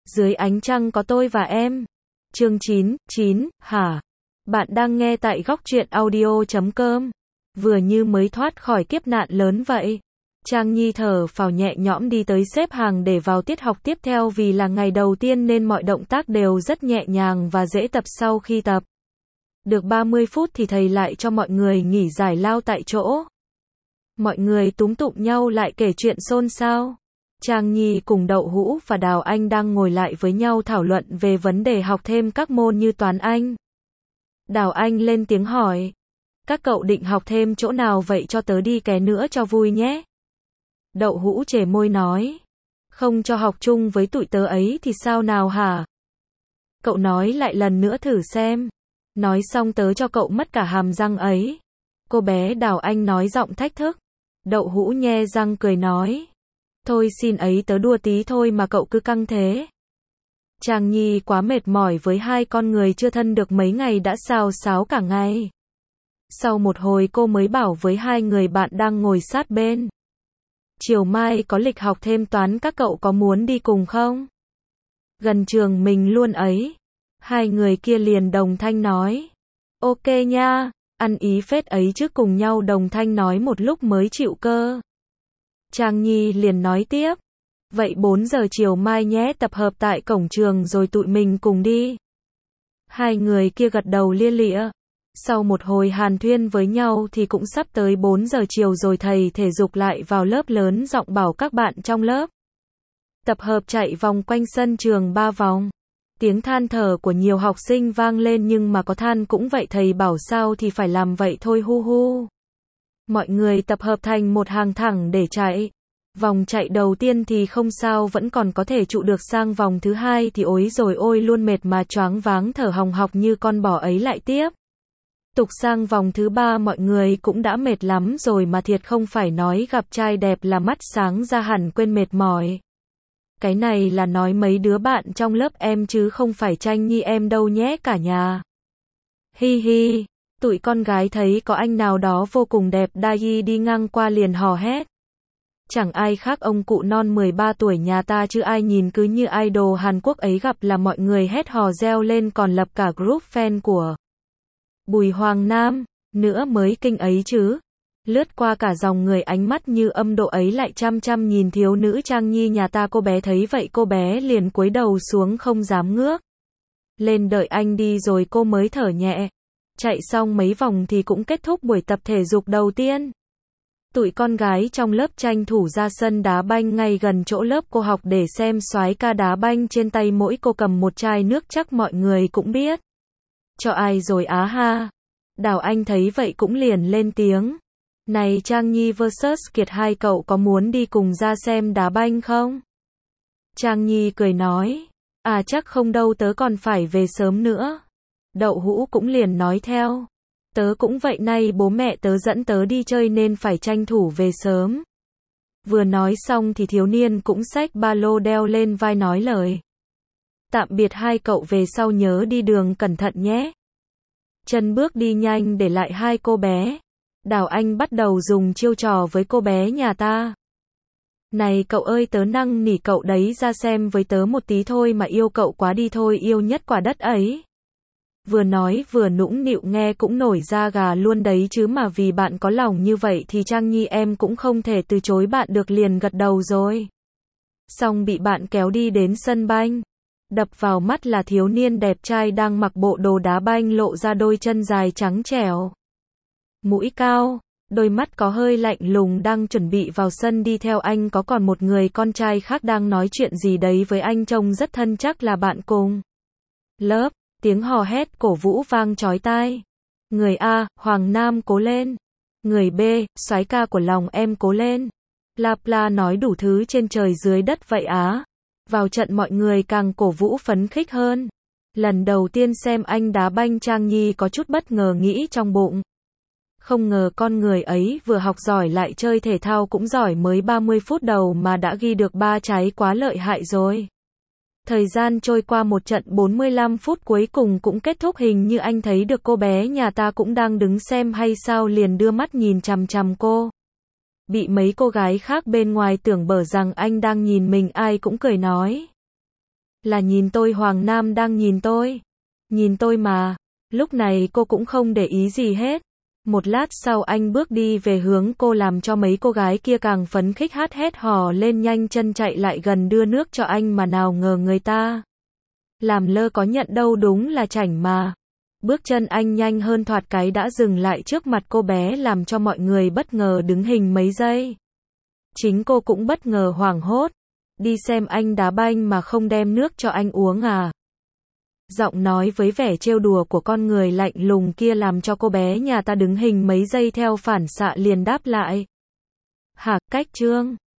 Dưới ánh trăng có tôi và em. Chương 9, hả? Bạn đang nghe tại góc truyện audio.com. Vừa như mới thoát khỏi kiếp nạn lớn vậy. Trang Nhi thở phào nhẹ nhõm đi tới xếp hàng để vào tiết học tiếp theo vì là ngày đầu tiên nên mọi động tác đều rất nhẹ nhàng và dễ tập sau khi tập. Được 30 phút thì thầy lại cho mọi người nghỉ giải lao tại chỗ. Mọi người túm tụm nhau lại kể chuyện xôn xao. Trang Nhi cùng Đậu Hũ và Đào Anh đang ngồi lại với nhau thảo luận về vấn đề học thêm các môn như toán Anh. Đào Anh lên tiếng hỏi. Các cậu định học thêm chỗ nào vậy cho tớ đi ké nữa cho vui nhé. Đậu Hũ chề môi nói. Không cho học chung với tụi tớ ấy thì sao nào hả? Cậu nói lại lần nữa thử xem. Nói xong tớ cho cậu mất cả hàm răng ấy. Cô bé Đào Anh nói giọng thách thức. Đậu Hũ nhe răng cười nói. Thôi xin ấy tớ đùa tí thôi mà cậu cứ căng thế. Trang Nhi quá mệt mỏi với hai con người chưa thân được mấy ngày đã xào xáo cả ngày. Sau một hồi cô mới bảo với hai người bạn đang ngồi sát bên. Chiều mai có lịch học thêm toán các cậu có muốn đi cùng không? Gần trường mình luôn ấy. Hai người kia liền đồng thanh nói. Ok nha, ăn ý phết ấy chứ cùng nhau đồng thanh nói một lúc mới chịu cơ. Trang Nhi liền nói tiếp. Vậy 4 giờ chiều mai nhé, tập hợp tại cổng trường rồi tụi mình cùng đi. Hai người kia gật đầu lia lịa. Sau một hồi hàn thuyên với nhau thì cũng sắp tới 4 giờ chiều rồi thầy thể dục lại vào lớp lớn giọng bảo các bạn trong lớp. Tập hợp chạy vòng quanh sân trường 3 vòng. Tiếng than thở của nhiều học sinh vang lên nhưng mà có than cũng vậy thầy bảo sao thì phải làm vậy thôi hu hu. Mọi người tập hợp thành một hàng thẳng để chạy. Vòng chạy đầu tiên thì không sao vẫn còn có thể trụ được sang vòng thứ hai thì ối rồi ôi luôn mệt mà choáng váng thở hồng hộc như con bò ấy lại tiếp. Tục sang vòng thứ ba mọi người cũng đã mệt lắm rồi mà thiệt không phải nói gặp trai đẹp là mắt sáng ra hẳn quên mệt mỏi. Cái này là nói mấy đứa bạn trong lớp em chứ không phải Tranh Nhi em đâu nhé cả nhà. Hi hi, tụi con gái thấy có anh nào đó vô cùng đẹp đai đi ngang qua liền hò hét. Chẳng ai khác ông cụ non 13 tuổi nhà ta chứ ai nhìn cứ như idol Hàn Quốc ấy gặp là mọi người hét hò reo lên còn lập cả group fan của Bùi Hoàng Nam, nữa mới kinh ấy chứ. Lướt qua cả dòng người ánh mắt như âm độ ấy lại chăm chăm nhìn thiếu nữ Trang Nhi nhà ta cô bé thấy vậy cô bé liền cúi đầu xuống không dám ngước. Lên đợi anh đi rồi cô mới thở nhẹ. Chạy xong mấy vòng thì cũng kết thúc buổi tập thể dục đầu tiên. Tụi con gái trong lớp tranh thủ ra sân đá banh ngay gần chỗ lớp cô học để xem soái ca đá banh trên tay mỗi cô cầm một chai nước chắc mọi người cũng biết. Cho ai rồi á ha. Đào Anh thấy vậy cũng liền lên tiếng. Này Trang Nhi vs Kiệt hai cậu có muốn đi cùng ra xem đá banh không? Trang Nhi cười nói. À chắc không đâu tớ còn phải về sớm nữa. Đậu Hũ cũng liền nói theo. Tớ cũng vậy nay bố mẹ tớ dẫn tớ đi chơi nên phải tranh thủ về sớm. Vừa nói xong thì thiếu niên cũng xách ba lô đeo lên vai nói lời. Tạm biệt hai cậu về sau nhớ đi đường cẩn thận nhé. Chân bước đi nhanh để lại hai cô bé. Đào Anh bắt đầu dùng chiêu trò với cô bé nhà ta. Này cậu ơi tớ năn nỉ cậu đấy ra xem với tớ một tí thôi mà yêu cậu quá đi thôi yêu nhất quả đất ấy. Vừa nói vừa nũng nịu nghe cũng nổi da gà luôn đấy chứ mà vì bạn có lòng như vậy thì Trang Nhi em cũng không thể từ chối bạn được liền gật đầu rồi. Xong bị bạn kéo đi đến sân banh. Đập vào mắt là thiếu niên đẹp trai đang mặc bộ đồ đá banh lộ ra đôi chân dài trắng trẻo. Mũi cao, đôi mắt có hơi lạnh lùng đang chuẩn bị vào sân đi theo anh có còn một người con trai khác đang nói chuyện gì đấy với anh trông rất thân chắc là bạn cùng lớp. Tiếng hò hét cổ vũ vang chói tai. Người A, Hoàng Nam cố lên. Người B, soái ca của lòng em cố lên. Lapla nói đủ thứ trên trời dưới đất vậy á. Vào trận mọi người càng cổ vũ phấn khích hơn. Lần đầu tiên xem anh đá banh Trang Nhi có chút bất ngờ nghĩ trong bụng. Không ngờ con người ấy vừa học giỏi lại chơi thể thao cũng giỏi mới 30 phút đầu mà đã ghi được 3 trái quá lợi hại rồi. Thời gian trôi qua một trận 45 phút cuối cùng cũng kết thúc hình như anh thấy được cô bé nhà ta cũng đang đứng xem hay sao liền đưa mắt nhìn chằm chằm cô. Bị mấy cô gái khác bên ngoài tưởng bở rằng anh đang nhìn mình ai cũng cười nói. Là nhìn tôi, Hoàng Nam đang nhìn tôi. Nhìn tôi mà. Lúc này cô cũng không để ý gì hết. Một lát sau anh bước đi về hướng cô làm cho mấy cô gái kia càng phấn khích hát hét hò lên nhanh chân chạy lại gần đưa nước cho anh mà nào ngờ người ta làm lơ có nhận đâu đúng là chảnh mà. Bước chân anh nhanh hơn thoạt cái đã dừng lại trước mặt cô bé làm cho mọi người bất ngờ đứng hình mấy giây. Chính cô cũng bất ngờ hoảng hốt. Đi xem anh đá banh mà không đem nước cho anh uống à? Giọng nói với vẻ trêu đùa của con người lạnh lùng kia làm cho cô bé nhà ta đứng hình mấy giây theo phản xạ liền đáp lại. Hả, cách Trương?